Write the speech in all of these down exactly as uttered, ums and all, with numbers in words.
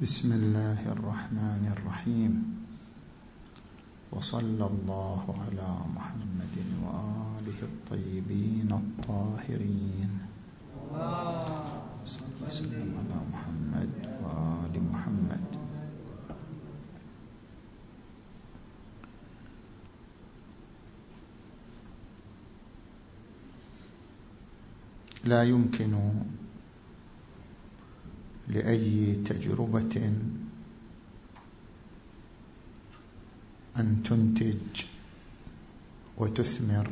بسم الله الرحمن الرحيم، وصلى الله على محمد وآله الطيبين الطاهرين. صلى الله وسلم على محمد وآل محمد. لا يمكن لأي تجربة أن تنتج وتثمر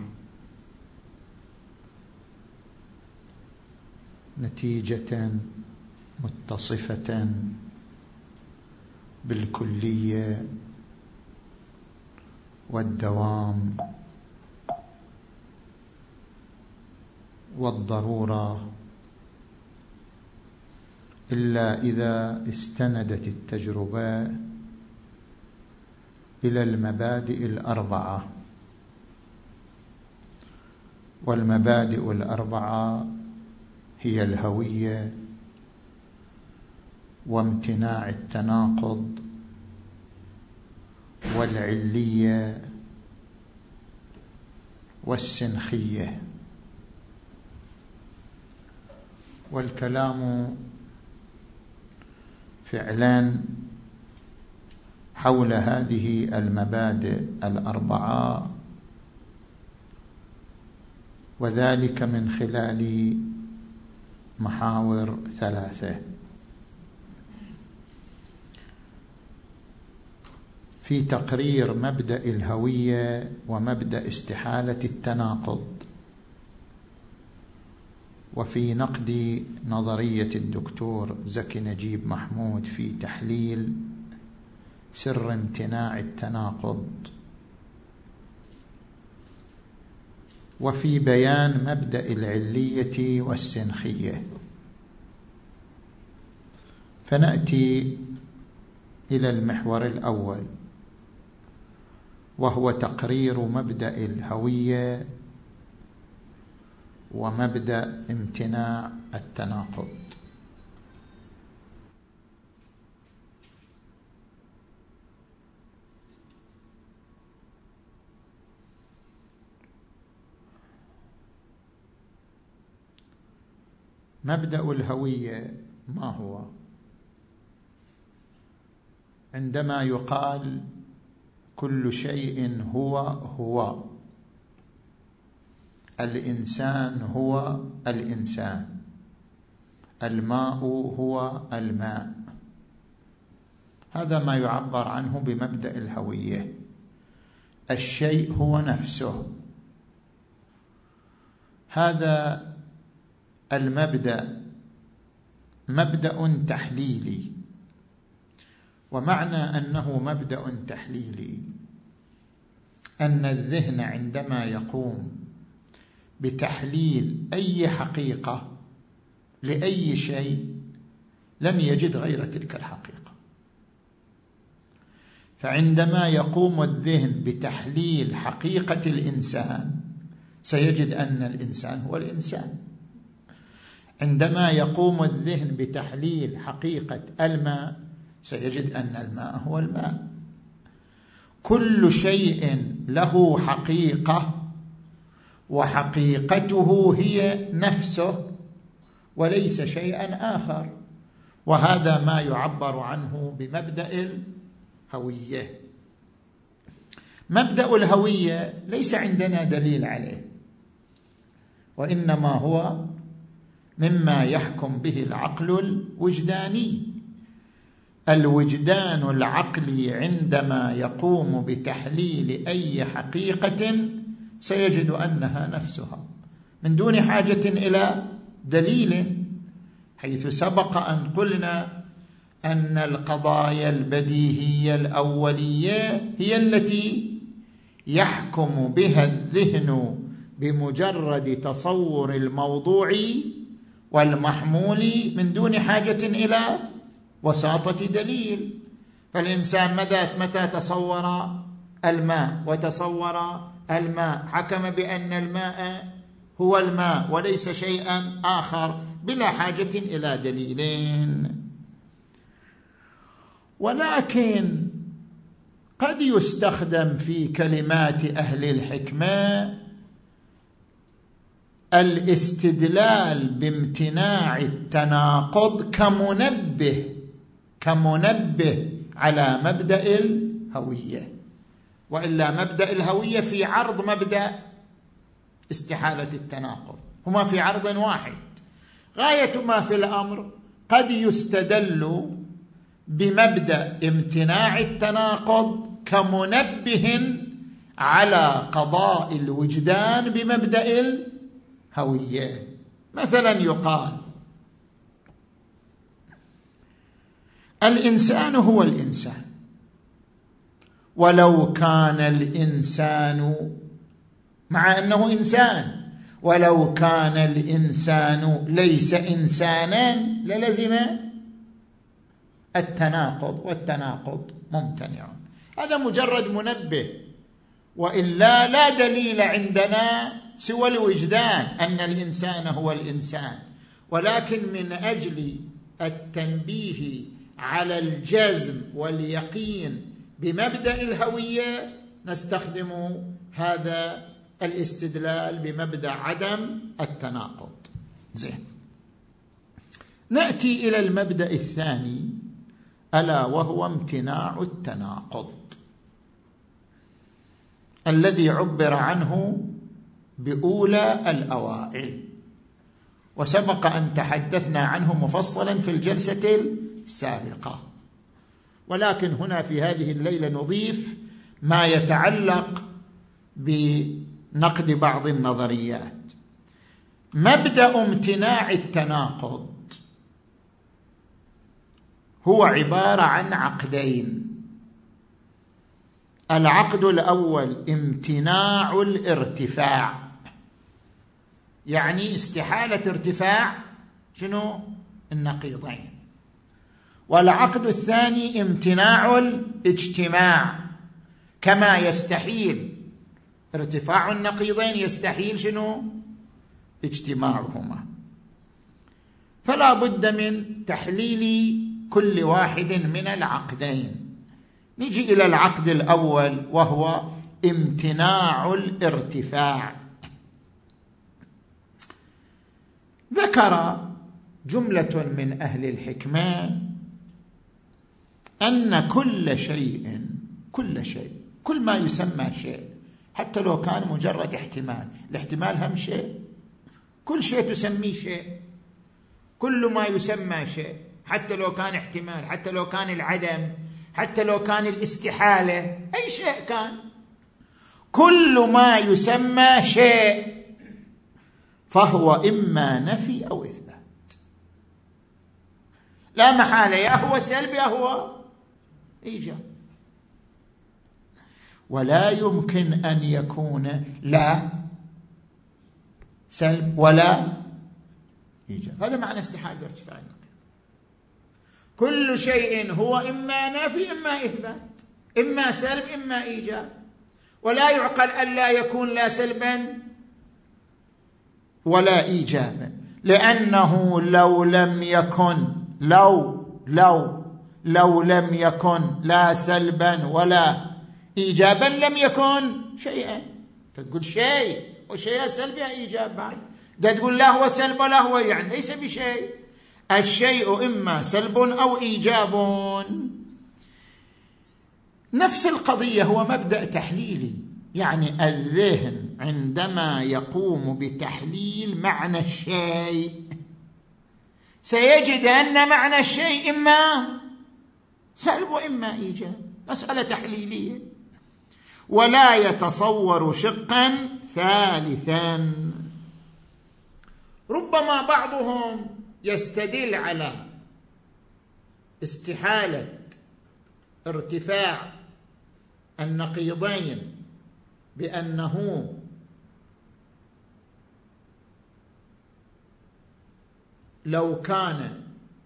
نتيجة متصفة بالكلية والدوام والضرورة إلا إذا استندت التجربة إلى المبادئ الأربعة، والمبادئ الأربعة هي الهوية وامتناع التناقض والعلية والسنخية. والكلام فعلا حول هذه المبادئ الأربعة، وذلك من خلال محاور ثلاثة. في تقرير مبدأ الهوية ومبدأ استحالة التناقض، وفي نقد نظرية الدكتور زكي نجيب محمود في تحليل سر امتناع التناقض، وفي بيان مبدأ العلية والسنخية. فنأتي إلى المحور الأول، وهو تقرير مبدأ الهوية ومبدأ امتناع التناقض. مبدأ الهوية ما هو؟ عندما يقال كل شيء هو هو، الإنسان هو الإنسان، الماء هو الماء، هذا ما يعبر عنه بمبدأ الهوية. الشيء هو نفسه. هذا المبدأ مبدأ تحليلي، ومعنى أنه مبدأ تحليلي أن الذهن عندما يقوم بتحليل أي حقيقة لأي شيء لم يجد غير تلك الحقيقة. فعندما يقوم الذهن بتحليل حقيقة الإنسان سيجد أن الإنسان هو الإنسان. عندما يقوم الذهن بتحليل حقيقة الماء سيجد أن الماء هو الماء. كل شيء له حقيقة، وحقيقته هي نفسه وليس شيئا آخر، وهذا ما يعبر عنه بمبدأ الهوية. مبدأ الهوية ليس عندنا دليل عليه، وإنما هو مما يحكم به العقل الوجداني. الوجدان العقلي عندما يقوم بتحليل أي حقيقة سيجد أنها نفسها من دون حاجة إلى دليل، حيث سبق أن قلنا أن القضايا البديهية الأولية هي التي يحكم بها الذهن بمجرد تصور الموضوع والمحمول من دون حاجة إلى وساطة دليل. فالإنسان متى تصور الماء وتصور الماء حكم بأن الماء هو الماء وليس شيئا آخر بلا حاجة إلى دليلين. ولكن قد يستخدم في كلمات أهل الحكمة الاستدلال بامتناع التناقض كمنبه كمنبه على مبدأ الهوية، وإلا مبدأ الهوية في عرض مبدأ استحالة التناقض، هما في عرض واحد. غاية ما في الأمر قد يستدل بمبدأ امتناع التناقض كمنبه على قضاء الوجدان بمبدأ الهوية. مثلا يقال الإنسان هو الإنسان، ولو كان الإنسان، مع أنه إنسان، ولو كان الإنسان ليس إنسانا للزم التناقض، والتناقض ممتنع. هذا مجرد منبه، وإلا لا دليل عندنا سوى الوجدان أن الإنسان هو الإنسان. ولكن من أجل التنبيه على الجزم واليقين بمبدأ الهوية نستخدم هذا الاستدلال بمبدأ عدم التناقض. زين، نأتي إلى المبدأ الثاني، ألا وهو امتناع التناقض، الذي عبر عنه بأولى الأوائل، وسبق أن تحدثنا عنه مفصلا في الجلسة السابقة، ولكن هنا في هذه الليلة نضيف ما يتعلق بنقد بعض النظريات. مبدأ امتناع التناقض هو عبارة عن عقدين. العقد الأول امتناع الارتفاع، يعني استحالة ارتفاع شنو؟ النقيضين. والعقد الثاني امتناع الاجتماع، كما يستحيل ارتفاع النقيضين يستحيل شنو؟ اجتماعهما. فلا بد من تحليل كل واحد من العقدين. نجي إلى العقد الأول وهو امتناع الارتفاع. ذكر جملة من أهل الحكمة أن كل شيء كل شيء كل ما يسمى شيء، حتى لو كان مجرد احتمال، الاحتمال هم شيء، كل شيء تسميه شيء، كل ما يسمى شيء، حتى لو كان احتمال، حتى لو كان العدم، حتى لو كان الاستحالة، أي شيء كان، كل ما يسمى شيء فهو إما نفي أو إثبات، لا محالة، يا هو سلب يا هو إيجاب. ولا يمكن أن يكون لا سلب ولا إيجاب. هذا معنى استحالة ارتفاع النقيض. كل شيء هو إما نفي إما إثبات، إما سلب إما إيجاب، ولا يعقل أن لا يكون لا سلبا ولا إيجابا، لأنه لو لم يكن لو لو لو لم يكن لا سلبا ولا إيجابا لم يكن شيئا. تقول شيء وشيء سلب يا إيجاب، بعد ده تقول لا هو سلب ولا هو، يعني ليس بشيء. الشيء إما سلب أو إيجاب. نفس القضية هو مبدأ تحليلي، يعني الذهن عندما يقوم بتحليل معنى الشيء سيجد أن معنى الشيء إما سلب وإما إيجاب، مسألة تحليلية، ولا يتصور شقا ثالثا. ربما بعضهم يستدل على استحالة ارتفاع النقيضين بأنه لو كان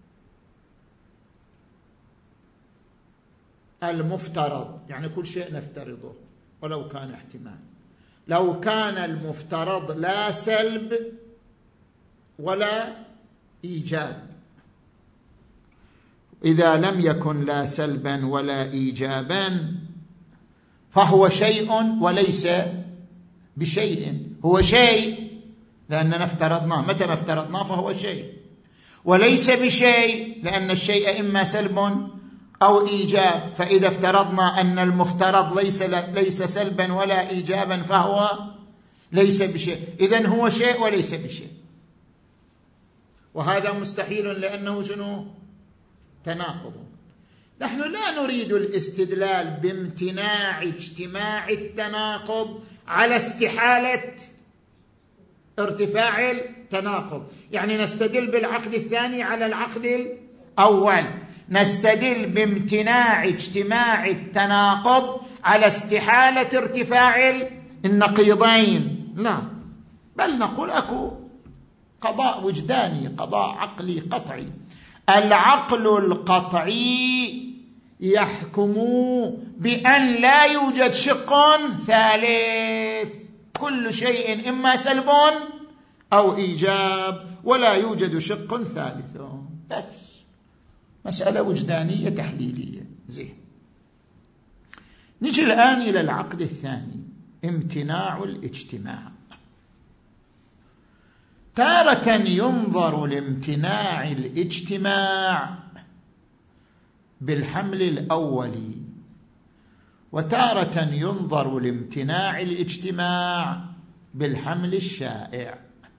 المفترض، يعني كل شيء نفترضه ولو كان احتمال، لو كان المفترض لا سلب ولا إيجاب، إذا لم يكن لا سلبا ولا إيجابا فهو شيء وليس بشيء. هو شيء لأننا افترضناه، متى ما افترضناه فهو شيء، وليس بشيء لأن الشيء إما سلب أو إيجاب، فإذا افترضنا أن المفترض ليس ليس سلبا ولا إيجابا فهو ليس بشيء، إذن هو شيء وليس بشيء، وهذا مستحيل لأنه شنو؟ تناقض. نحن لا نريد الاستدلال بامتناع اجتماع التناقض على استحالة ارتفاع التناقض، يعني نستدل بالعقد الثاني على العقد الأول، نستدل بامتناع اجتماع التناقض على استحالة ارتفاع النقيضين، لا، بل نقول أكو قضاء وجداني، قضاء عقلي قطعي. العقل القطعي يحكم بأن لا يوجد شق ثالث، كل شيء إما سلب أو إيجاب ولا يوجد شق ثالث، بس مسألة وجدانية تحليلية. زين، نجي الآن إلى العقد الثاني، امتناع الاجتماع. تارة ينظر لامتناع الاجتماع بالحمل الأولي، وتارة ينظر لامتناع الاجتماع بالحمل الشائع.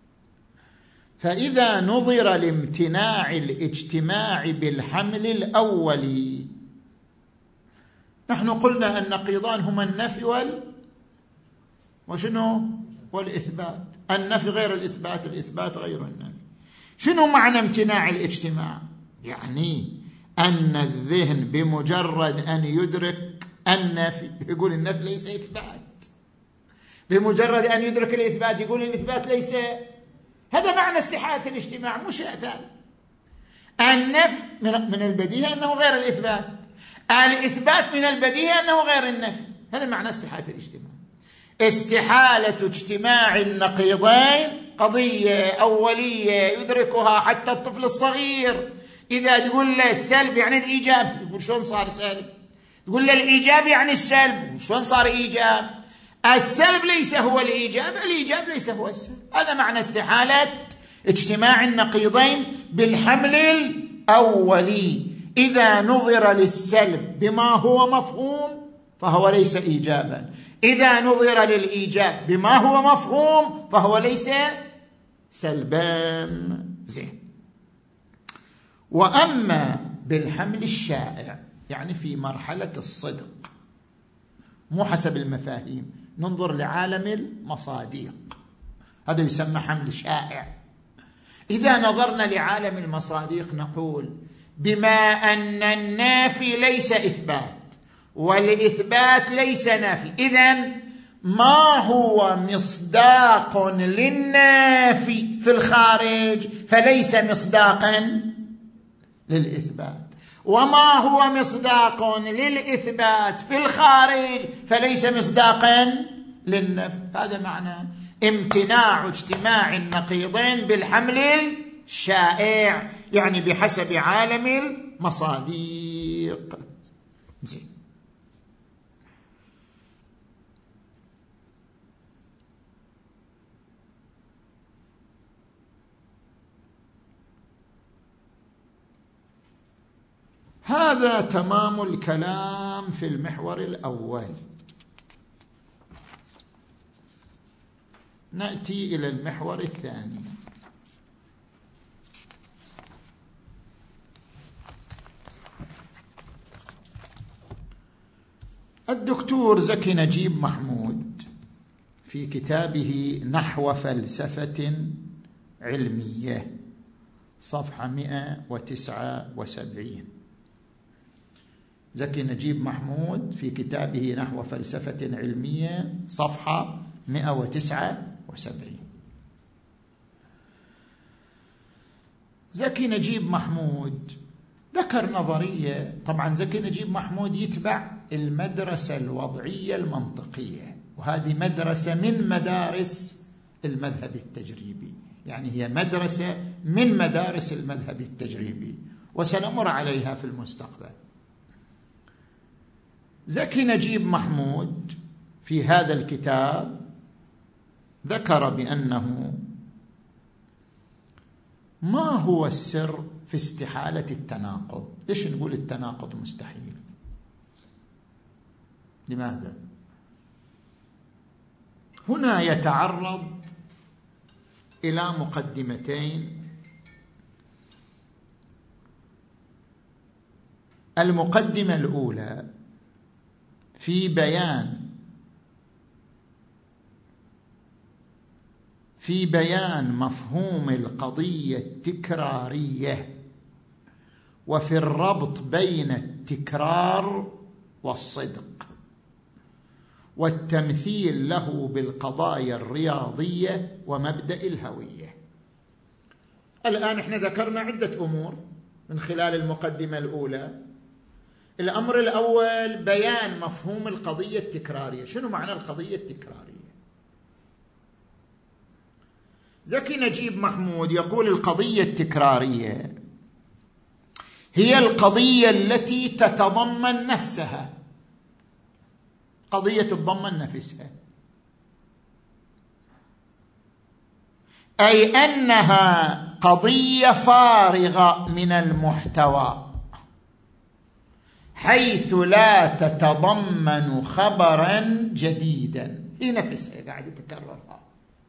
فإذا نظر لامتناع الاجتماع بالحمل الأولي، نحن قلنا النقيضان هما النفي وال وشنو والإثبات، النفي غير الإثبات، الإثبات غير النفي. شنو معنى امتناع الاجتماع؟ يعني أن الذهن بمجرد أن يدرك النفي يقول النفي ليس إثبات، بمجرد أن يدرك الإثبات يقول الإثبات ليس. هذا معنى استحالة الاجتماع، مش شيء ثاني. النفي من البديهي أنه غير الإثبات، الإثبات من البديهي أنه غير النفي، هذا معنى استحالة الاجتماع. استحالة اجتماع النقيضين قضية أولية يدركها حتى الطفل الصغير. إذا تقول له السلب يعني الإيجاب يقول شلون صار سلب، تقول له الإيجاب يعني السلب شلون صار إيجاب، السلب ليس هو الإيجاب، الإيجاب ليس هو السلب. هذا معنى استحالة اجتماع النقيضين بالحمل الأولي. إذا نظر للسلب بما هو مفهوم فهو ليس إيجابا، إذا نظر للإيجاب بما هو مفهوم فهو ليس سلبا. زين، وأما بالحمل الشائع يعني في مرحلة الصدق، مو حسب المفاهيم، ننظر لعالم المصاديق، هذا يسمى حمل شائع. إذا نظرنا لعالم المصاديق نقول بما أن النافي ليس إثبات والإثبات ليس نافي، إذن ما هو مصداق للنافي في الخارج فليس مصداقا للإثبات، وما هو مصداق للإثبات في الخارج فليس مصداقا للنفي. هذا معنى امتناع اجتماع النقيضين بالحمل الشائع، يعني بحسب عالم المصاديق. زين، هذا تمام الكلام في المحور الأول. نأتي إلى المحور الثاني. الدكتور زكي نجيب محمود في كتابه نحو فلسفة علمية صفحة مئة وتسعة وسبعين، زكي نجيب محمود في كتابه نحو فلسفة علمية صفحة مئة وتسعة وسبعين. زكي نجيب محمود ذكر نظرية، طبعا زكي نجيب محمود يتبع المدرسة الوضعية المنطقية، وهذه مدرسة من مدارس المذهب التجريبي، يعني هي مدرسة من مدارس المذهب التجريبي، وسنمر عليها في المستقبل. زكي نجيب محمود في هذا الكتاب ذكر بأنه ما هو السر في استحالة التناقض. ليش نقول التناقض مستحيل؟ لماذا؟ هنا يتعرض إلى مقدمتين. المقدمة الأولى في بيان في بيان مفهوم القضية التكرارية وفي الربط بين التكرار والصدق والتمثيل له بالقضايا الرياضية ومبدأ الهوية. الآن احنا ذكرنا عدة أمور من خلال المقدمة الأولى. الأمر الأول بيان مفهوم القضية التكرارية. شنو معنى القضية التكرارية؟ زكي نجيب محمود يقول القضية التكرارية هي القضية التي تتضمن نفسها، قضية تتضمن نفسها، أي أنها قضية فارغة من المحتوى حيث لا تتضمن خبرا جديدا، هي نفسها قاعدة تكررها.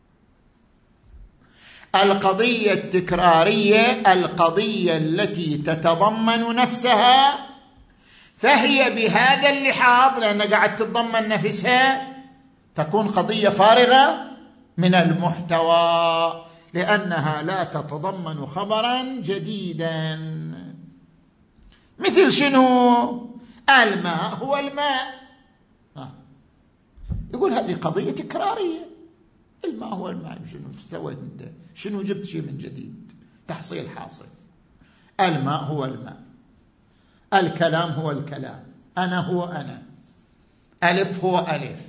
القضية التكرارية القضية التي تتضمن نفسها، فهي بهذا اللحاظ لأنها قاعدة تتضمن نفسها تكون قضية فارغة من المحتوى لأنها لا تتضمن خبرا جديدا. مثل شنو؟ الماء هو الماء. يقول هذه قضية تكرارية. الماء هو الماء. شنو سويت انت؟ شنو جبت شيء من جديد؟ تحصيل حاصل. الماء هو الماء، الكلام هو الكلام، أنا هو أنا، ألف هو ألف.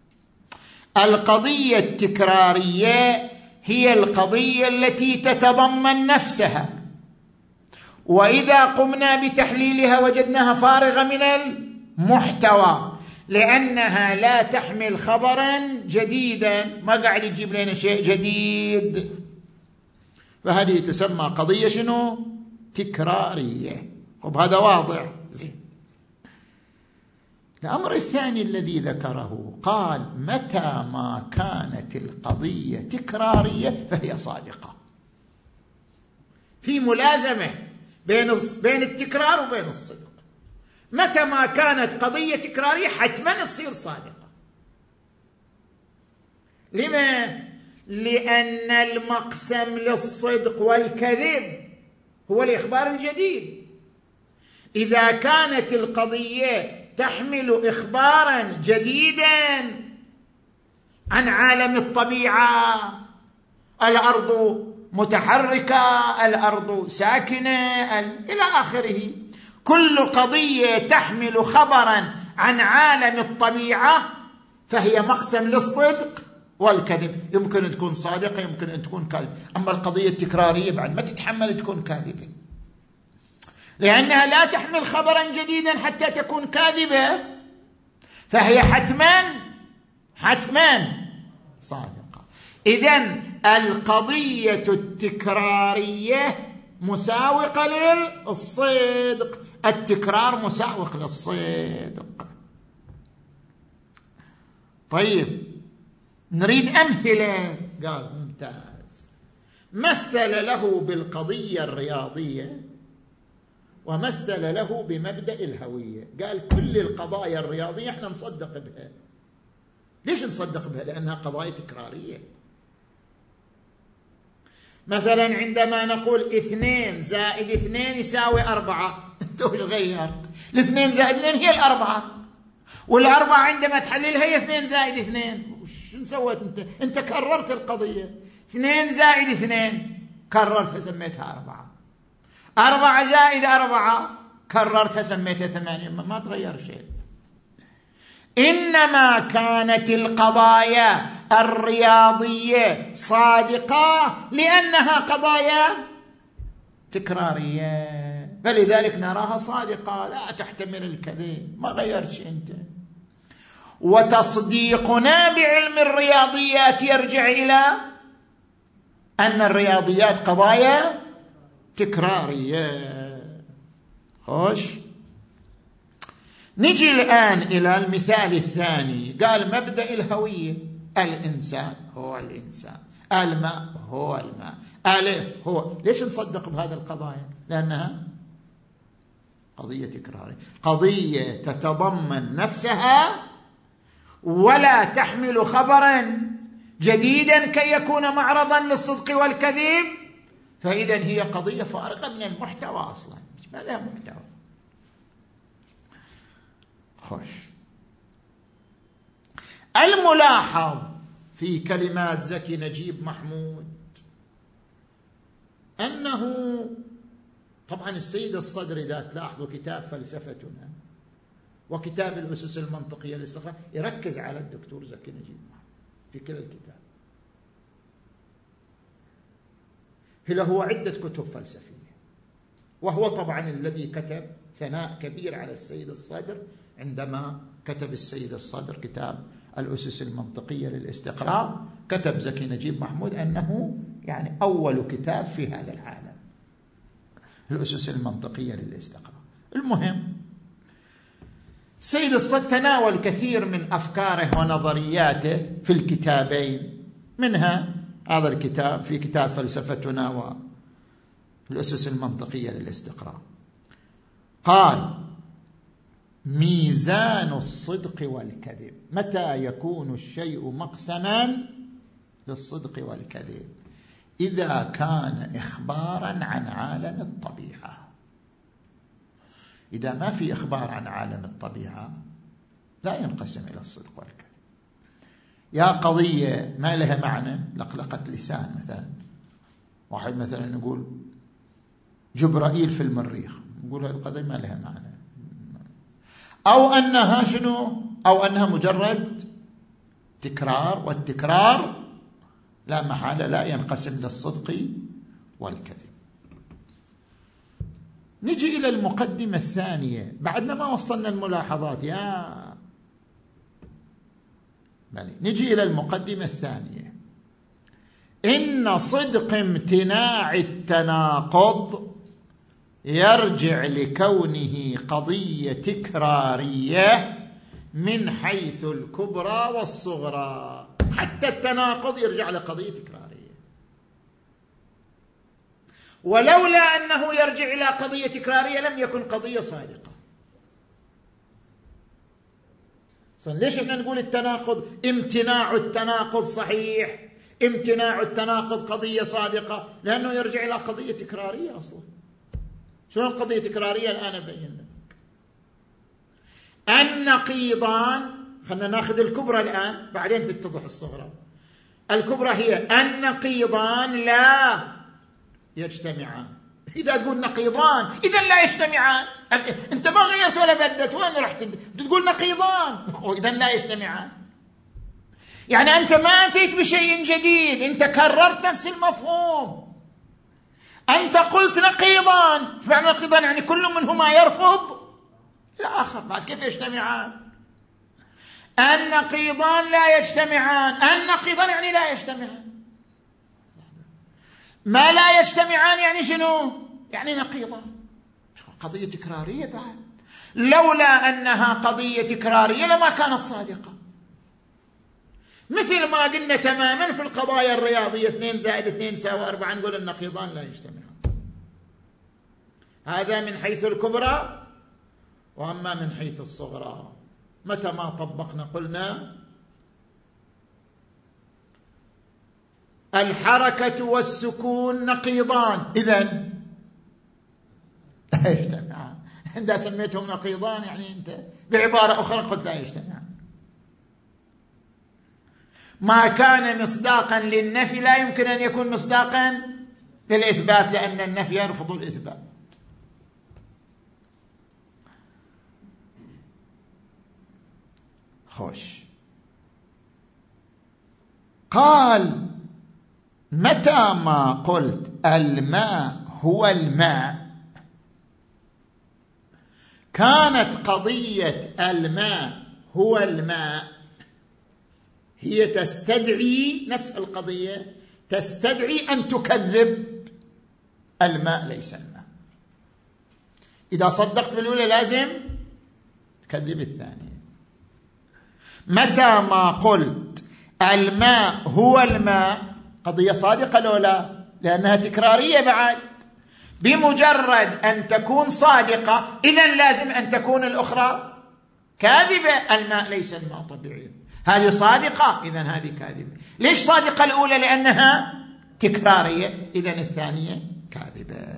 القضية التكرارية هي القضية التي تتضمن نفسها، وإذا قمنا بتحليلها وجدناها فارغة من المحتوى لأنها لا تحمل خبرا جديدا، ما قاعد تجيب لنا شيء جديد، فهذه تسمى قضية شنو؟ تكرارية. طب هذا واضح زين. الأمر الثاني الذي ذكره قال متى ما كانت القضية تكرارية فهي صادقة. في ملازمة بين بين التكرار وبين الصدق. متى ما كانت قضية تكرارية حتما تصير صادقة. لما؟ لأن المقسم للصدق والكذب هو الإخبار الجديد. إذا كانت القضية تحمل إخبارا جديدا عن عالم الطبيعة، الأرض متحركة، الأرض ساكنة، إلى آخره، كل قضية تحمل خبرا عن عالم الطبيعة فهي مقسم للصدق والكذب. يمكن أن تكون صادقة، يمكن أن تكون كاذبة. أما القضية التكرارية بعد ما تتحمل تكون كاذبة، لأنها لا تحمل خبرا جديدا حتى تكون كاذبة، فهي حتما حتما صادقة. إذن القضية التكرارية مساوقة للصدق، التكرار مساوق للصدق. طيب نريد أمثلة. قال ممتاز. مثل له بالقضية الرياضية ومثل له بمبدأ الهوية. قال كل القضايا الرياضية احنا نصدق بها. ليش نصدق بها؟ لأنها قضايا تكرارية. مثلا عندما نقول اثنين زائد اثنين يساوي أربعة، انت وش غيرت؟ الاثنين زائد اثنين هي الأربعة، والأربعة عندما تحللها هي اثنين زائد اثنين. شو سويت انت؟ انت كررت القضية. اثنين زائد اثنين كررتها سميتها أربعة، أربعة زائد أربعة كررتها سميتها ثمانية. ما تغير شيء. إنما كانت القضايا الرياضية صادقة لأنها قضايا تكرارية. فلذلك نراها صادقة لا تحتمل الكذب، ما غيرتش أنت. وتصديقنا بعلم الرياضيات يرجع إلى أن الرياضيات قضايا تكرارية. خوش، نجي الآن إلى المثال الثاني. قال مبدأ الهوية، الإنسان هو الإنسان، الماء هو الماء، ألف هو. ليش نصدق بهذه القضايا؟ لأنها قضية تكرارية، قضية تتضمن نفسها ولا تحمل خبرا جديدا كي يكون معرضا للصدق والكذب، فإذا هي قضية فارغة من المحتوى أصلا، ما لها محتوى. خوش، الملاحظ في كلمات زكي نجيب محمود أنه طبعا السيد الصدر إذا تلاحظوا كتاب فلسفتنا وكتاب الأسس المنطقية للاستقراء يركز على الدكتور زكي نجيب محمود في كلا الكتاب. له عدة كتب فلسفية، وهو طبعا الذي كتب ثناء كبير على السيد الصدر عندما كتب السيد الصدر كتاب الأسس المنطقية للاستقراء. كتب زكي نجيب محمود أنه يعني أول كتاب في هذا العالم، الأسس المنطقية للاستقراء. المهم، سيد الصدر تناول كثير من أفكاره ونظرياته في الكتابين، منها هذا الكتاب في كتاب فلسفتنا والأسس المنطقية للاستقراء. قال: ميزان الصدق والكذب، متى يكون الشيء مقسما للصدق والكذب؟ إذا كان إخبارا عن عالم الطبيعة. إذا ما في إخبار عن عالم الطبيعة لا ينقسم إلى الصدق والكذب. يا قضية ما لها معنى، لقلقة لسان مثلا، واحد مثلا يقول جبرائيل في المريخ، نقول هذه القضية ما لها معنى، أو أنها شنو، أو أنها مجرد تكرار، والتكرار لا محالة لا ينقسم للصدق والكذب. نجي إلى المقدمة الثانية، بعدنا ما وصلنا الملاحظات يا بلي. نجي إلى المقدمة الثانية: إن صدق امتناع التناقض يرجع لكونه قضية تكرارية من حيث الكبرى والصغرى. حتى التناقض يرجع لقضية تكرارية، ولولا أنه يرجع إلى قضية تكرارية لم يكن قضية صادقة. ليش احنا نقول التناقض امتناع التناقض صحيح، امتناع التناقض قضية صادقة؟ لأنه يرجع إلى قضية تكرارية أصلا. شنو القضية التكرارية؟ الآن أبين لك. النقيضان، خلنا ناخذ الكبرى الآن بعدين تتضح الصغرى. الكبرى هي النقيضان لا يجتمعان. إذا تقول نقيضان إذا لا يجتمعان، أنت ما غيرت ولا بدلت، وين رحت تقول نقيضان وإذا لا يجتمعان؟ يعني أنت ما أتيت بشيء جديد، أنت كررت نفس المفهوم. أنت قلت نقيضان، فمعنى نقيضان يعني كل منهما يرفض الآخر، بعد كيف يجتمعان؟ النقيضان لا يجتمعان، النقيضان يعني لا يجتمعان. ما لا يجتمعان يعني شنو؟ يعني نقيضان. قضية تكرارية بعد، لولا أنها قضية تكرارية لما كانت صادقة. مثل ما قلنا تماما في القضايا الرياضية اثنين زائد اثنين يساوي أربعة، نقول النقيضان لا يجتمعان. هذا من حيث الكبرى، وأما من حيث الصغرى متى ما طبقنا قلنا الحركة والسكون نقيضان، إذن لا يجتمعان. عندما سميتهم نقيضان يعني أنت بعبارة أخرى قلت لا يجتمعان. ما كان مصداقا للنفي لا يمكن أن يكون مصداقا للإثبات، لأن النفي يرفض الإثبات. خوش، قال: متى ما قلت الماء هو الماء كانت قضية الماء هو الماء هي تستدعي نفس القضية، تستدعي أن تكذب الماء ليس الماء. إذا صدقت بالأولى لازم تكذب الثانية. متى ما قلت الماء هو الماء قضية صادقة لو لا، لأنها تكرارية بعد. بمجرد أن تكون صادقة إذن لازم أن تكون الأخرى كاذبة. الماء ليس الماء طبيعي، هذه صادقة إذن هذه كاذبة. ليش صادقة الأولى؟ لأنها تكرارية، إذن الثانية كاذبة.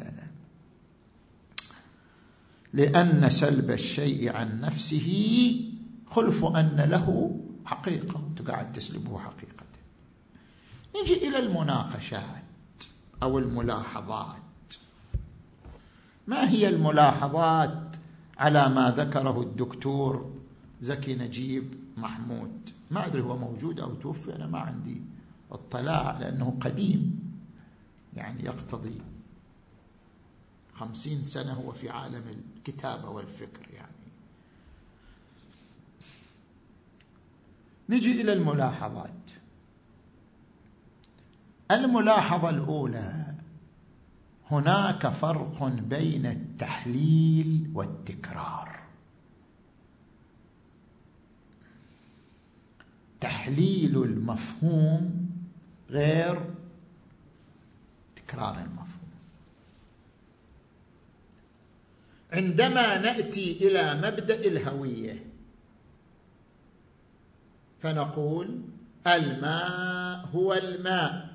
لأن سلب الشيء عن نفسه خلف أن له حقيقة، تقعد تسلبه حقيقة. نجي إلى المناقشات أو الملاحظات. ما هي الملاحظات على ما ذكره الدكتور زكي نجيب محمود؟ ما أدري هو موجود أو توفي، أنا ما عندي اطلاع لأنه قديم، يعني يقتضي خمسين سنة هو في عالم الكتابة والفكر. يعني نجي إلى الملاحظات. الملاحظة الأولى: هناك فرق بين التحليل والتكرار. تحليل المفهوم غير تكرار المفهوم. عندما نأتي إلى مبدأ الهوية فنقول الماء هو الماء،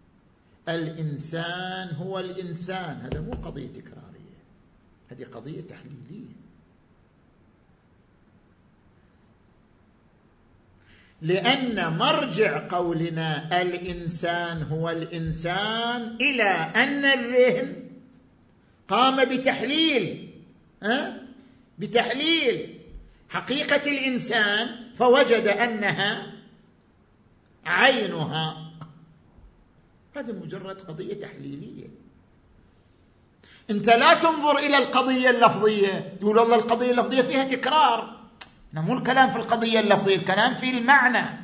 الإنسان هو الإنسان، هذا مو قضية تكرارية، هذه قضية تحليلية. لأن مرجع قولنا الإنسان هو الإنسان إلى أن الذهن قام بتحليل ها؟ بتحليل حقيقة الإنسان فوجد أنها عينها. هذه مجرد قضية تحليلية. أنت لا تنظر إلى القضية اللفظية تقول والله القضية اللفظية فيها تكرار. مو الكلام في القضية اللفظية، الكلام في المعنى.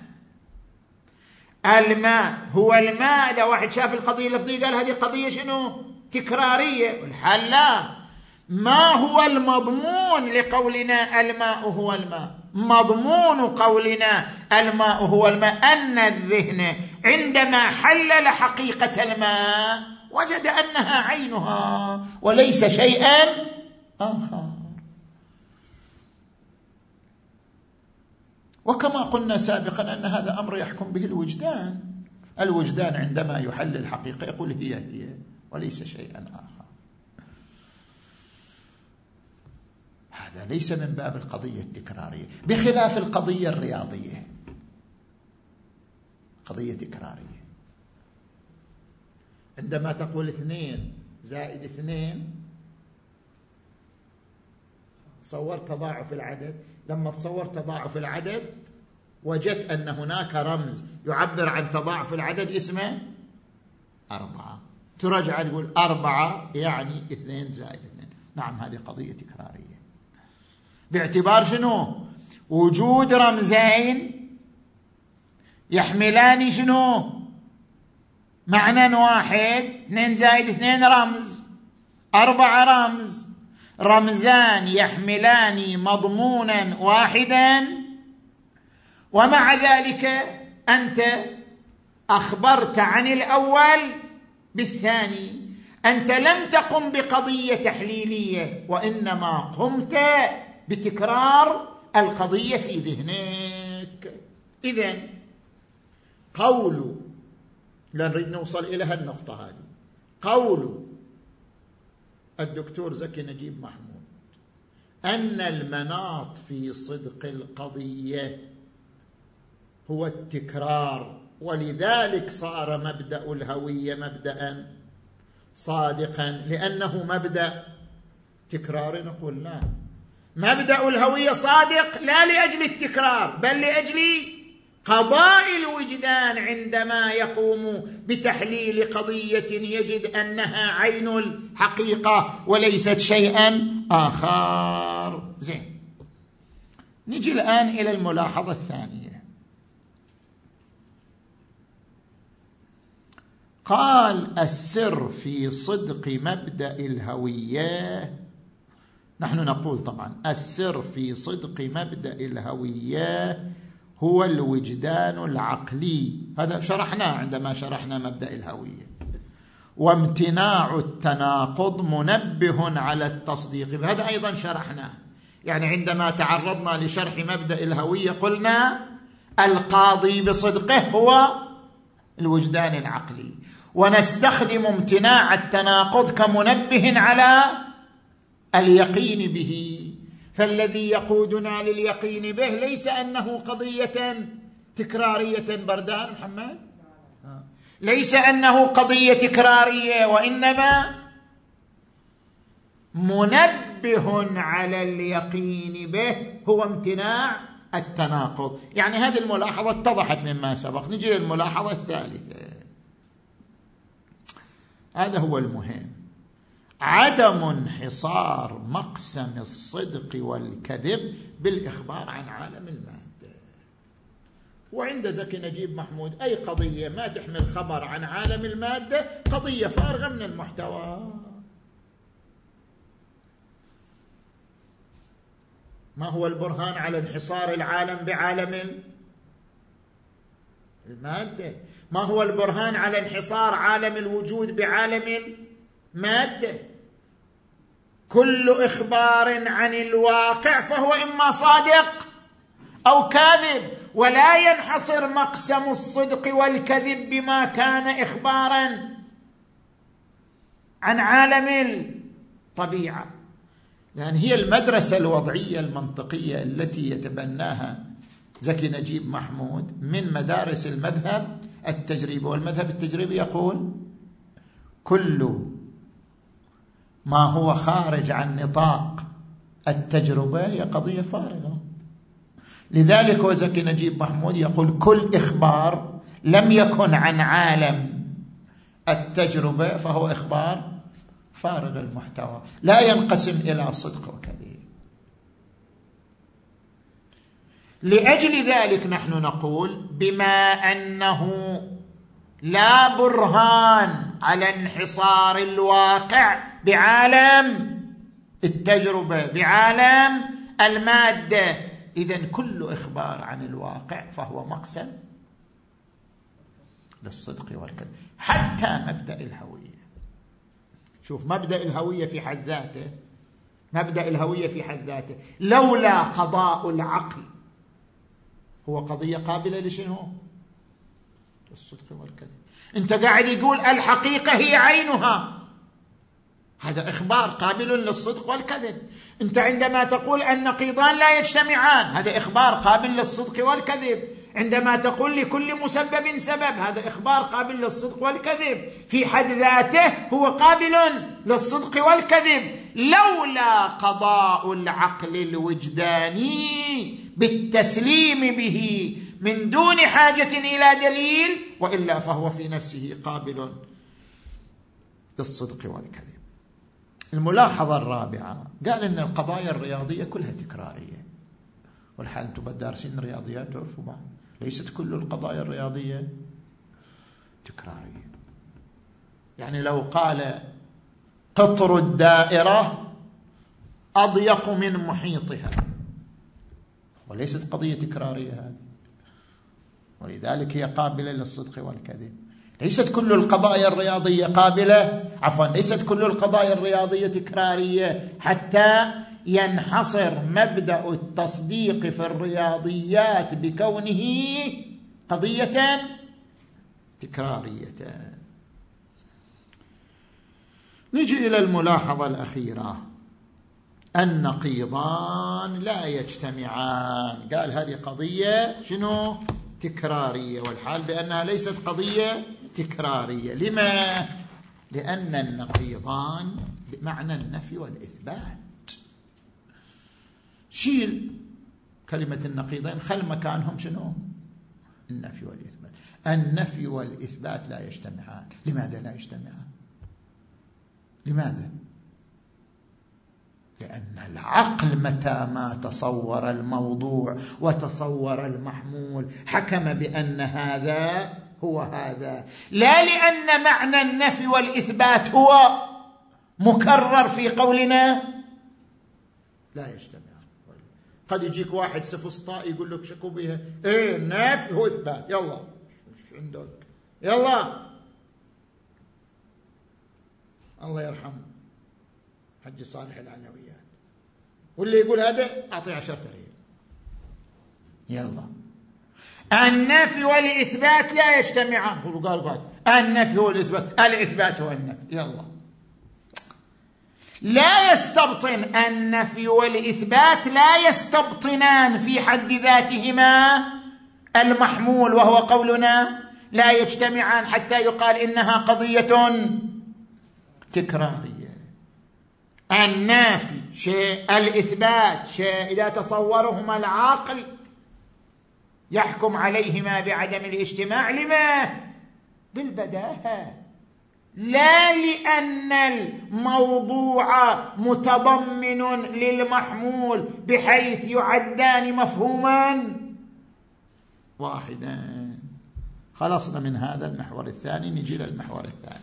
الماء هو الماء، إذا واحد شاف القضية اللفظية قال هذه قضية شنو؟ تكرارية. والحال لا. ما هو المضمون لقولنا الماء هو الماء؟ مضمون قولنا الماء هو الماء أن الذهن عندما حلل حقيقة الماء وجد أنها عينها وليس شيئا آخر. وكما قلنا سابقا أن هذا أمر يحكم به الوجدان. الوجدان عندما يحلل الحقيقة يقول هي هي وليس شيئا آخر. هذا ليس من باب القضية التكرارية، بخلاف القضية الرياضية، قضية تكرارية. عندما تقول اثنين زائد اثنين تصور تضاعف العدد، لما تصور تضاعف العدد وجدت أن هناك رمز يعبر عن تضاعف العدد اسمه أربعة، ترجع تقول أربعة يعني اثنين زائد اثنين. نعم هذه قضية تكرارية باعتبار شنو؟ وجود رمزين يحملان شنو؟ معنى واحد. اثنين زائد اثنين رمز، أربعة رمز، رمزان يحملان مضمونا واحدا. ومع ذلك أنت أخبرت عن الأول بالثاني. أنت لم تقم بقضية تحليلية وإنما قمت بتكرار القضية في ذهنك. إذن قول، لا نريد نوصل إلى هالنقطة هذه، قول الدكتور زكي نجيب محمود أن المناط في صدق القضية هو التكرار، ولذلك صار مبدأ الهوية مبدأ صادقا لأنه مبدأ تكرار. نقول لا، مبدأ الهوية صادق لا لأجل التكرار بل لأجل قضاء الوجدان عندما يقوم بتحليل قضية يجد أنها عين الحقيقة وليست شيئا آخر. زين، نجي الآن إلى الملاحظة الثانية. قال السر في صدق مبدأ الهوية. نحن نقول طبعا السر في صدق مبدأ الهوية هو الوجدان العقلي، هذا شرحناه عندما شرحنا مبدأ الهوية. وامتناع التناقض منبه على التصديق، هذا أيضا شرحناه. يعني عندما تعرضنا لشرح مبدأ الهوية قلنا القاضي بصدقه هو الوجدان العقلي، ونستخدم امتناع التناقض كمنبه على اليقين به. فالذي يقودنا لليقين به ليس أنه قضية تكرارية. بردان محمد، ليس أنه قضية تكرارية، وإنما منبه على اليقين به هو امتناع التناقض. يعني هذه الملاحظة اتضحت مما سبق. نجي للملاحظة الثالثة، هذا هو المهم: عدم انحصار مقسم الصدق والكذب بالإخبار عن عالم المادة. وعند زكي نجيب محمود أي قضية ما تحمل خبر عن عالم المادة قضية فارغة من المحتوى. ما هو البرهان على انحصار العالم بعالم المادة؟ ما هو البرهان على انحصار عالم الوجود بعالم المادة؟ كل إخبار عن الواقع فهو إما صادق أو كاذب، ولا ينحصر مقسم الصدق والكذب بما كان إخبارا عن عالم الطبيعة. لأن هي المدرسة الوضعية المنطقية التي يتبناها زكي نجيب محمود من مدارس المذهب التجريبي. والمذهب التجريبي يقول كل ما هو خارج عن نطاق التجربة هي قضية فارغة. لذلك وزكي نجيب محمود يقول كل إخبار لم يكن عن عالم التجربة فهو إخبار فارغ المحتوى، لا ينقسم إلى صدق وكذب. لأجل ذلك نحن نقول بما أنه لا برهان على انحصار الواقع بعالم التجربة بعالم المادة، إذن كل إخبار عن الواقع فهو مقسم للصدق والكذب. حتى مبدأ الهوية، شوف مبدأ الهوية في حد ذاته، مبدأ الهوية في حد ذاته لولا قضاء العقل هو قضية قابلة لشنو؟ للصدق والكذب. انت قاعد يقول الحقيقة هي عينها، هذا إخبار قابل للصدق والكذب. انت عندما تقول النقيضان لا يجتمعان هذا إخبار قابل للصدق والكذب. عندما تقول لكل مسبب سبب هذا إخبار قابل للصدق والكذب. في حد ذاته هو قابل للصدق والكذب لولا قضاء العقل الوجداني بالتسليم به من دون حاجة إلى دليل، وإلا فهو في نفسه قابل للصدق والكذب. الملاحظة الرابعة، قال إن القضايا الرياضية كلها تكرارية، والحال أنتم بدارسين رياضيات تعرفوا بعض، ليست كل القضايا الرياضية تكرارية. يعني لو قال قطر الدائرة أضيق من محيطها، وليست قضية تكرارية هذه، ولذلك هي قابلة للصدق والكذب. ليست كل القضايا الرياضية قابلة، عفوا ليست كل القضايا الرياضية تكرارية حتى ينحصر مبدأ التصديق في الرياضيات بكونه قضية تكرارية. نجي إلى الملاحظة الأخيرة: النقيضان لا يجتمعان. قال هذه قضية شنو؟ تكرارية، والحال بأنها ليست قضية تكرارية. لما؟ لأن النقيضان بمعنى النفي والإثبات. شيل كلمة النقيضين، خل مكانهم شنو؟ النفي والإثبات. النفي والإثبات لا يجتمعان. لماذا لا يجتمعان؟ لماذا؟ لأن العقل متى ما تصور الموضوع وتصور المحمول حكم بأن هذا هو هذا، لا لأن معنى النفي والإثبات هو مكرر في قولنا لا يجتمع. قد يجيك واحد سفسطائي يقول لك شكو بها، ايه النفي هو إثبات، يلا ايش عندك، يلا الله يرحمه حج صالح العلويات، واللي يقول هذا أعطيه عشرة ريال. يلا النفي والإثبات لا يجتمعان. قال قال النفي هو الإثبات، الإثبات هو النفي، يلا لا يستبطن. النفي والإثبات لا يستبطنان في حد ذاتهما المحمول، وهو قولنا لا يجتمعان حتى يقال إنها قضية تكرارية. النافي شيء، الإثبات شيء، إذا تصورهما العقل يحكم عليهما بعدم الاجتماع. لما؟ بالبداهة، لا لأن الموضوع متضمن للمحمول بحيث يعدان مفهوما واحدا. خلصنا من هذا المحور الثاني، نجي للمحور الثاني.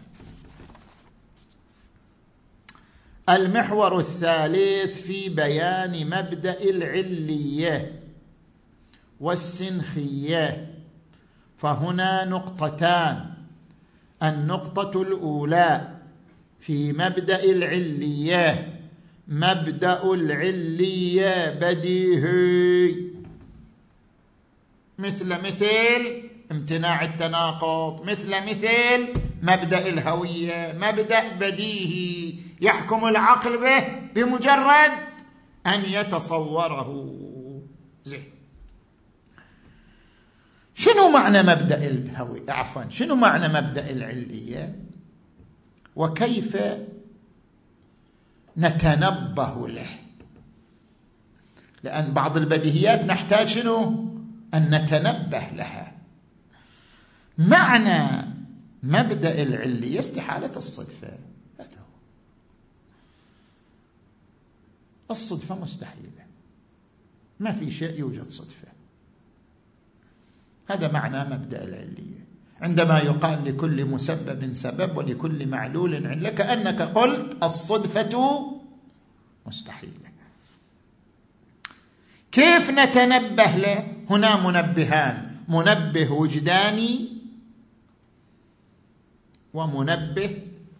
المحور الثالث في بيان مبدأ العلية والسنخية. فهنا نقطتان. النقطة الأولى في مبدأ العلية، مبدأ العلية بديهي، مثل مثل امتناع التناقض، مثل مثل مبدأ الهوية، مبدأ بديهي يحكم العقل به بمجرد أن يتصوره. زين، شنو معنى مبدأ الهوية؟ عفوا، شنو معنى مبدأ العلية؟ وكيف نتنبه له؟ لأن بعض البديهيات نحتاج شنو؟ أن نتنبه لها. معنى مبدأ العلية استحالة الصدفة. الصدفة مستحيلة، ما في شيء يوجد صدفة. هذا معنى مبدأ العلية. عندما يقال لكل مسبب سبب ولكل معلول علة، كأنك قلت الصدفة مستحيلة. كيف نتنبه له؟ هنا منبهان، منبه وجداني ومنبه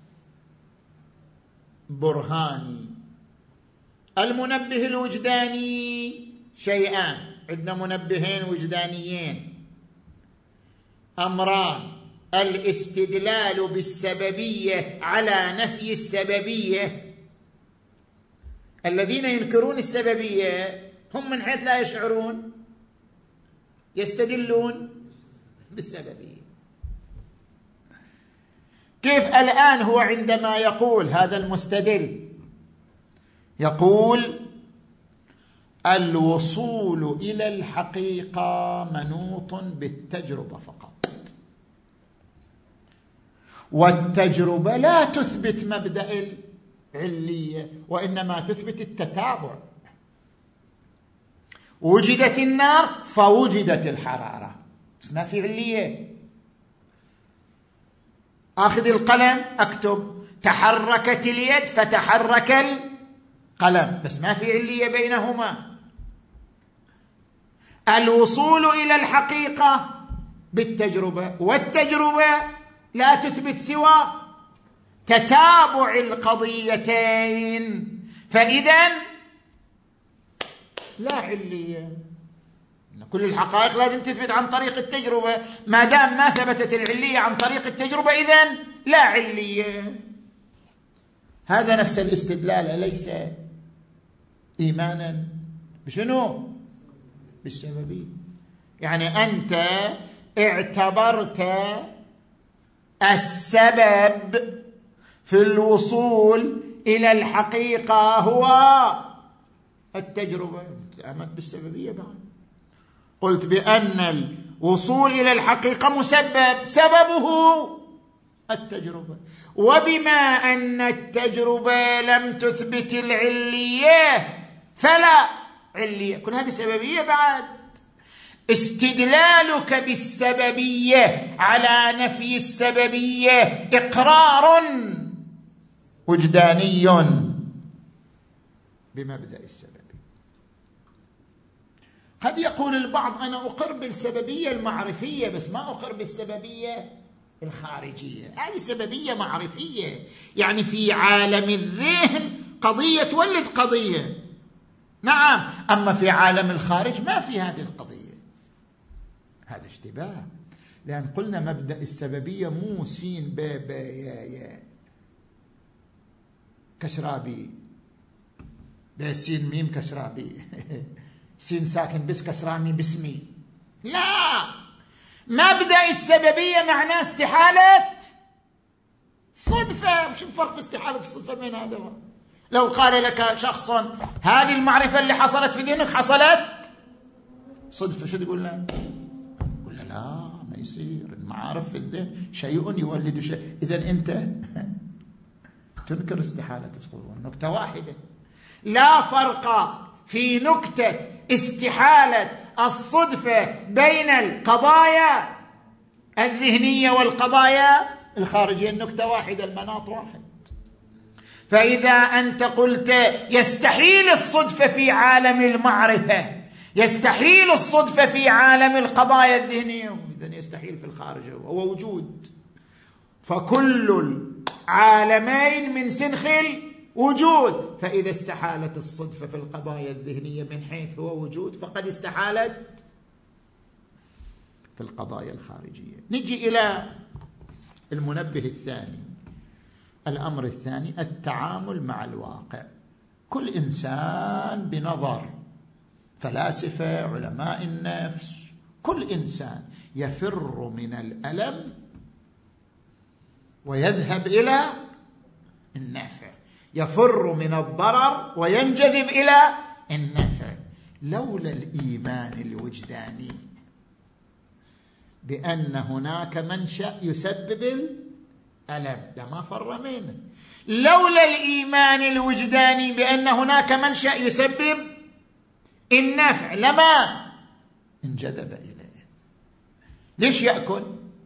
برهاني. المنبه الوجداني شيئان، عندنا منبهين وجدانيين، أمران: الاستدلال بالسببية على نفي السببية. الذين ينكرون السببية هم من حيث لا يشعرون يستدلون بالسببية. كيف الآن هو عندما يقول هذا المستدل، يقول الوصول إلى الحقيقة منوط بالتجربة فقط، والتجربة لا تثبت مبدأ العلية وإنما تثبت التتابع. وجدت النار فوجدت الحرارة، بس ما في علية. أخذ القلم أكتب، تحركت اليد فتحرك القلم، بس ما في علية بينهما. الوصول إلى الحقيقة بالتجربة، والتجربة لا تثبت سوى تتابع القضيتين، فإذا لا علية. كل الحقائق لازم تثبت عن طريق التجربة، ما دام ما ثبتت العلية عن طريق التجربة إذن لا علية. هذا نفس الاستدلال، أليس إيمانا بشنو؟ بالسببية. يعني أنت اعتبرت السبب في الوصول إلى الحقيقة هو التجربة، آمنت بالسببية بعد. قلت بأن الوصول إلى الحقيقة مسبب، سببه التجربة. وبما أن التجربة لم تثبت العلية فلا علية. كل هذه سببية. بعد استدلالك بالسببية على نفي السببية إقرار وجداني بمبدأ السببية. قد يقول البعض أنا أقر بالسببية المعرفية بس ما أقر بالسببية الخارجية. هذه سببية معرفية، يعني في عالم الذهن قضية تولد قضية، نعم، أما في عالم الخارج ما في هذه القضية. هذا اشتباه، لأن قلنا مبدأ السببية مو سين ب ب يا يا كسرابي ب سين ميم كسرابي سين ساكن بس كسرامي باسمي. لا، مبدأ السببية معناه استحالة صدفة. وش الفرق في استحالة الصدفة بين هذا وهذا؟ لو قال لك شخص هذه المعرفة اللي حصلت في ذهنك حصلت صدفة، شو تقول له؟ تقول له لا، ما يصير. المعارف في الذهن شيء يولد شيء. إذن أنت تنكر استحالة الصدفة. نكتة واحدة، لا فرق في نكتة استحالة الصدفة بين القضايا الذهنية والقضايا الخارجية. النكتة واحدة، المناط واحد. فإذا أنت قلت يستحيل الصدفة في عالم المعرفة، يستحيل الصدفة في عالم القضايا الذهنية، إذن يستحيل في الخارج، هو وجود. فكل العالمين من سنخ وجود. فإذا استحالت الصدفة في القضايا الذهنية من حيث هو وجود، فقد استحالت في القضايا الخارجية. نجي إلى المنبه الثاني. الأمر الثاني التعامل مع الواقع. كل إنسان بنظر فلاسفة علماء النفس، كل إنسان يفر من الألم ويذهب إلى النفع، يفر من الضرر وينجذب إلى النفع. لولا الإيمان الوجداني بأن هناك منشأ يسبب الألم لما فر منه. لولا الإيمان الوجداني بأن هناك منشأ يسبب النفع لما انجذب إليه. ليش يأكل؟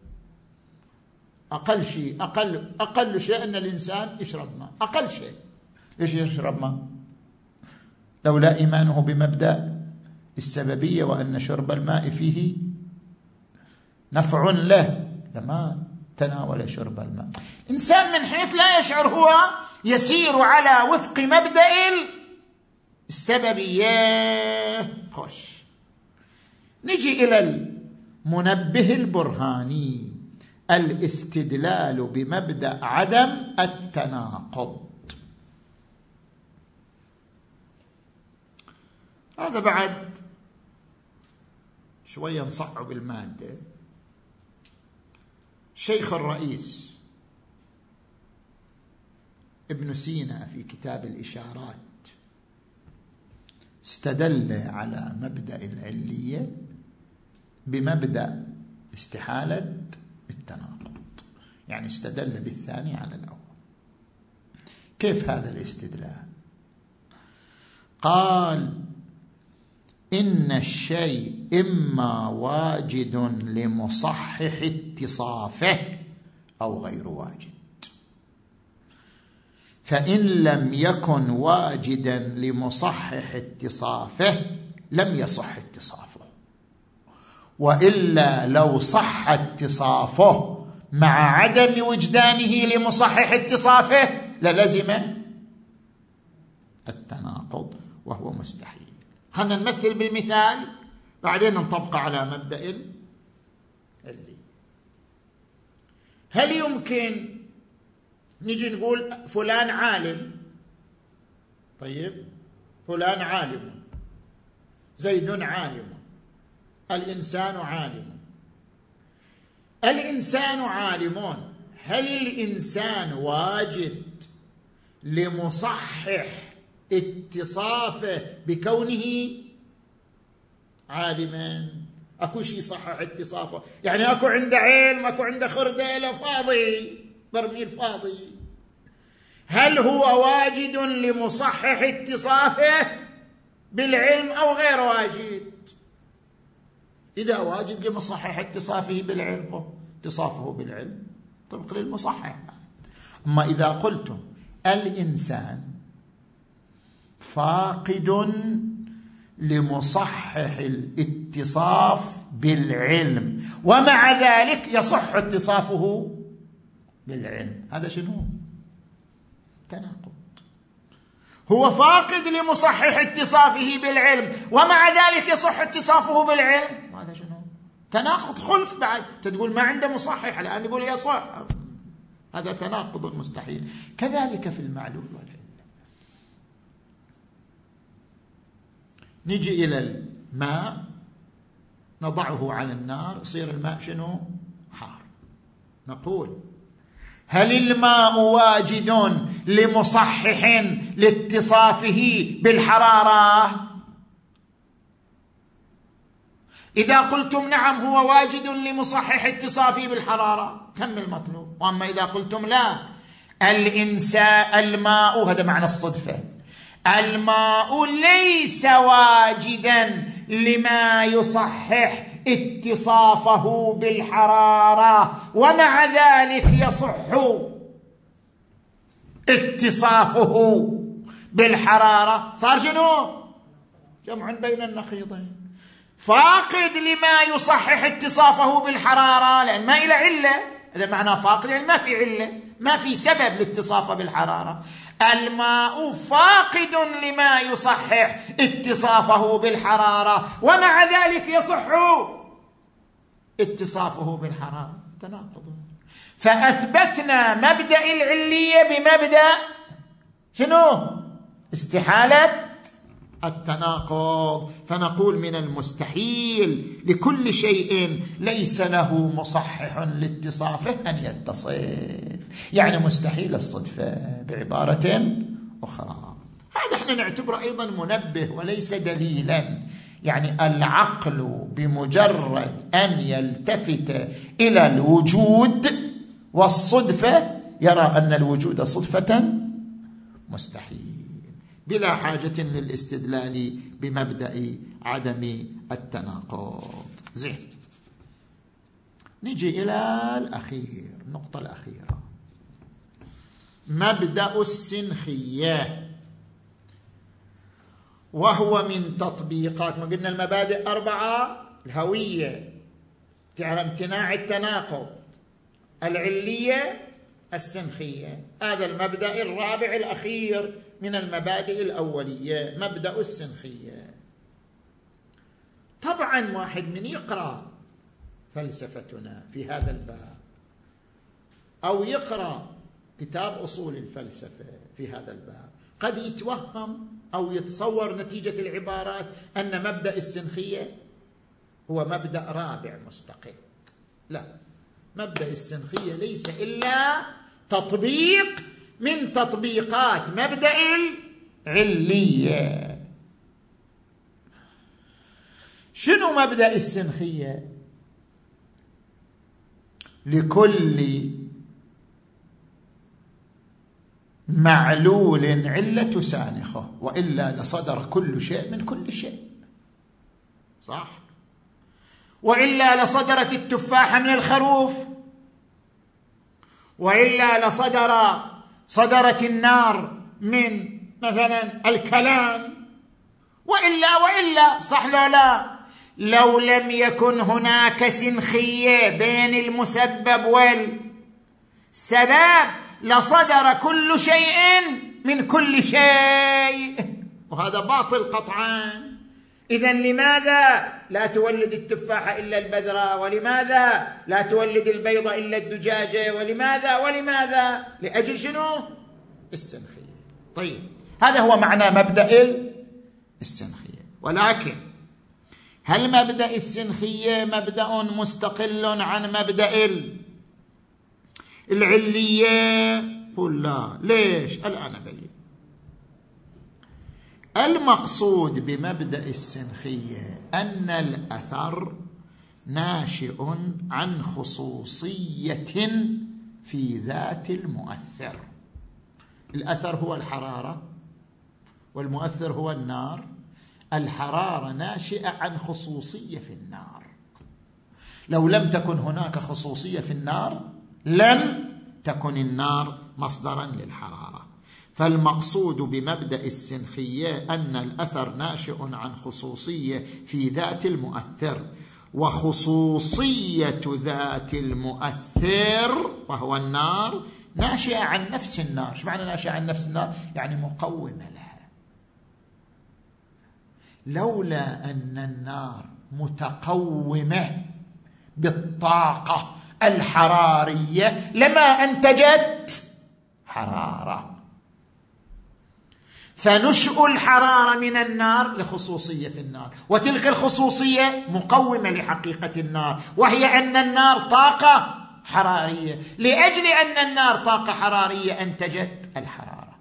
أقل شيء أقل أقل شيء أن الإنسان يشرب ماء، أقل شيء. ليش يشرب ماء؟ لولا إيمانه بمبدأ السببية وأن شرب الماء فيه نفع له لما تناول شرب الماء. إنسان من حيث لا يشعر هو يسير على وفق مبدأ السببية. خوش، نجي إلى المنبه البرهاني، الاستدلال بمبدأ عدم التناقض. هذا بعد شوية نصعب المادة. الشيخ الرئيس ابن سينا في كتاب الإشارات استدل على مبدأ العلية بمبدأ استحالة التناقض، يعني استدل بالثاني على الأول. كيف هذا الاستدلال؟ قال إن الشيء إما واجد لمصحح اتصافه أو غير واجد، فإن لم يكن واجدا لمصحح اتصافه لم يصح اتصافه، وإلا لو صح اتصافه مع عدم وجدانه لمصحح اتصافه للزم التناقض وهو مستحيل. خلنا نمثل بالمثال بعدين نطبق على مبدأ اللي. هل يمكن نجي نقول فلان عالم؟ طيب، فلان عالم، زيد عالم، الإنسان عالم. الإنسان عالمون، هل الإنسان واجد لمصحح اتصافه بكونه عالما؟ اكو شيء يصحح اتصافه؟ يعني اكو عنده علم، اكو عنده خردله فاضي، برميل فاضي. هل هو واجد لمصحح اتصافه بالعلم أو غير واجد؟ إذا واجد لمصحح اتصافه بالعلم اتصافه بالعلم طبق للمصحح. أما إذا قلتم الإنسان فاقد لمصحح الاتصاف بالعلم ومع ذلك يصح اتصافه بالعلم، هذا شنو؟ تناقض. هو فاقد لمصحح اتصافه بالعلم ومع ذلك يصح اتصافه بالعلم، هذا شنو؟ تناقض، خلف. بعد تقول ما عنده مصحح الآن يقول يصح، هذا تناقض مستحيل. كذلك في المعلول والعلة. نجي إلى الماء نضعه على النار يصير الماء شنو؟ حار. نقول هل الماء واجد لمصحح لاتصافه بالحرارة؟ إذا قلتم نعم هو واجد لمصحح اتصافه بالحرارة تم المطلوب. وأما إذا قلتم لا، الإنسان الماء، هذا معنى الصدفة، الماء ليس واجدا لما يصحح اتصافه بالحرارة ومع ذلك يصح اتصافه بالحرارة، صار شنو؟ جمع بين النقيضين. فاقد لما يصحح اتصافه بالحرارة لأن ما إلى علة، هذا معنى فاقد يعني ما في علة، ما في سبب لاتصافه بالحرارة. الماء فاقد لما يصحح اتصافه بالحرارة ومع ذلك يصح اتصافه بالحرارة، تناقض. فأثبتنا مبدأ العلية بمبدأ شنو؟ استحالة التناقض. فنقول من المستحيل لكل شيء ليس له مصحح لاتصافه أن يتصف، يعني مستحيل الصدفة بعبارة أخرى. هذا احنا نعتبره أيضا منبه وليس دليلا. يعني العقل بمجرد أن يلتفت إلى الوجود والصدفة يرى أن الوجود صدفة مستحيل بلا حاجة للاستدلال بمبدأ عدم التناقض. زين، نجي إلى الأخير، النقطة الأخيرة، مبدأ السنخية، وهو من تطبيقات، ما قلنا المبادئ أربعة: الهوية، امتناع التناقض، العلية، السنخية. هذا المبدأ الرابع الأخير من المبادئ الأولية، مبدأ السنخية. طبعا واحد من يقرأ فلسفتنا في هذا الباب أو يقرأ كتاب أصول الفلسفة في هذا الباب قد يتوهم أو يتصور نتيجة العبارات أن مبدأ السنخية هو مبدأ رابع مستقل. لا، مبدأ السنخية ليس إلا تطبيق من تطبيقات مبدأ العلية. شنو مبدأ السنخية؟ لكل معلول علة سانخة، وإلا لصدر كل شيء من كل شيء، صح؟ وإلا لصدرت التفاحة من الخروف، وإلا لصدر صدرت النار من مثلا الكلام، وإلا وإلا، صح لو لا؟ لو لم يكن هناك سنخية بين المسبب والسبب لصدر كل شيء من كل شيء، وهذا باطل قطعا. إذن لماذا لا تولد التفاحة إلا البذرة؟ ولماذا لا تولد البيضة إلا الدجاجة؟ ولماذا ولماذا؟ لأجل شنو؟ السنخية. طيب، هذا هو معنى مبدأ السنخية. ولكن هل مبدأ السنخية مبدأ مستقل عن مبدأ العلية؟ قل لا. ليش؟ الآن أبين. المقصود بمبدأ السنخية أن الأثر ناشئ عن خصوصية في ذات المؤثر. الأثر هو الحرارة والمؤثر هو النار. الحرارة ناشئة عن خصوصية في النار. لو لم تكن هناك خصوصية في النار لم تكن النار مصدرا للحرارة. فالمقصود بمبدأ السنخية أن الأثر ناشئ عن خصوصية في ذات المؤثر، وخصوصية ذات المؤثر وهو النار ناشئة عن نفس النار. شو معنى ناشئة عن نفس النار؟ يعني مقومة لها. لولا أن النار متقومة بالطاقة الحرارية لما أنتجت حرارة. فنشأ الحرارة من النار لخصوصية في النار، وتلك الخصوصية مقومة لحقيقة النار، وهي أن النار طاقة حرارية. لأجل أن النار طاقة حرارية أنتجت الحرارة.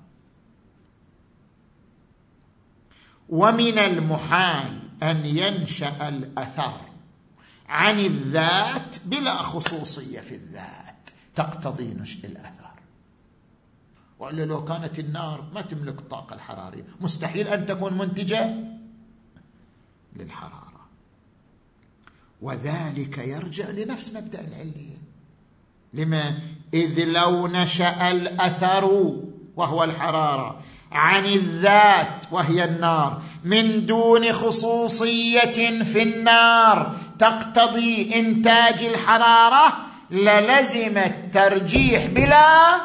ومن المحال أن ينشأ الأثر عن الذات بلا خصوصية في الذات تقتضي نشأ الأثر. وإلا لو كانت النار ما تملك الطاقة الحرارية مستحيل أن تكون منتجة للحرارة. وذلك يرجع لنفس مبدأ العلية. لما؟ إذ لو نشأ الأثر وهو الحرارة عن الذات وهي النار من دون خصوصية في النار تقتضي إنتاج الحرارة للزم الترجيح بلا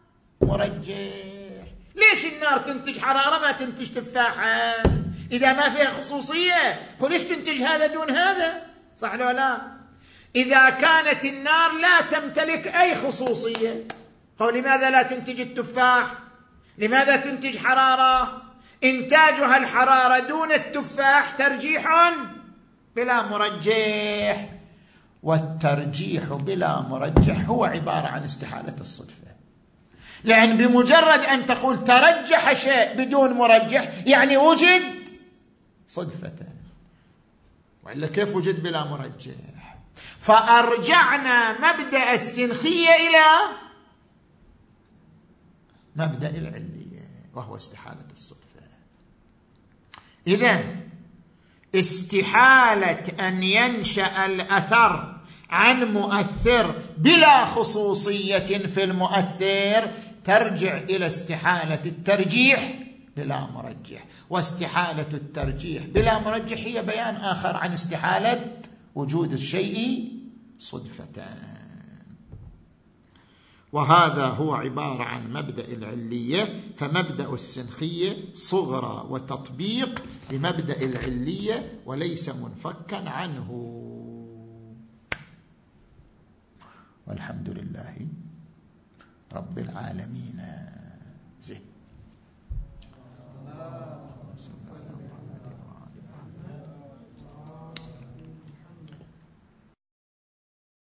مرجح. ليش النار تنتج حرارة ما تنتج تفاحة إذا ما فيها خصوصية؟ وليش تنتج هذا دون هذا؟ صح لو لا؟ إذا كانت النار لا تمتلك أي خصوصية، قول لماذا لا تنتج التفاح؟ لماذا تنتج حرارة؟ إنتاجها الحرارة دون التفاح ترجيح بلا مرجح. والترجيح بلا مرجح هو عبارة عن استحالة الصدفة. لأن بمجرد أن تقول ترجح شيء بدون مرجح يعني وجد صدفة، وإلا كيف وجد بلا مرجح؟ فأرجعنا مبدأ السنخية إلى مبدأ العلية وهو استحالة الصدفة. إذن استحالة أن ينشأ الأثر عن مؤثر بلا خصوصية في المؤثر ترجع إلى استحالة الترجيح بلا مرجح. واستحالة الترجيح بلا مرجح هي بيان آخر عن استحالة وجود الشيء صدفة. وهذا هو عبارة عن مبدأ العلية. فمبدأ السنخية صغرى وتطبيق لمبدأ العلية وليس منفكا عنه. والحمد لله رب العالمين.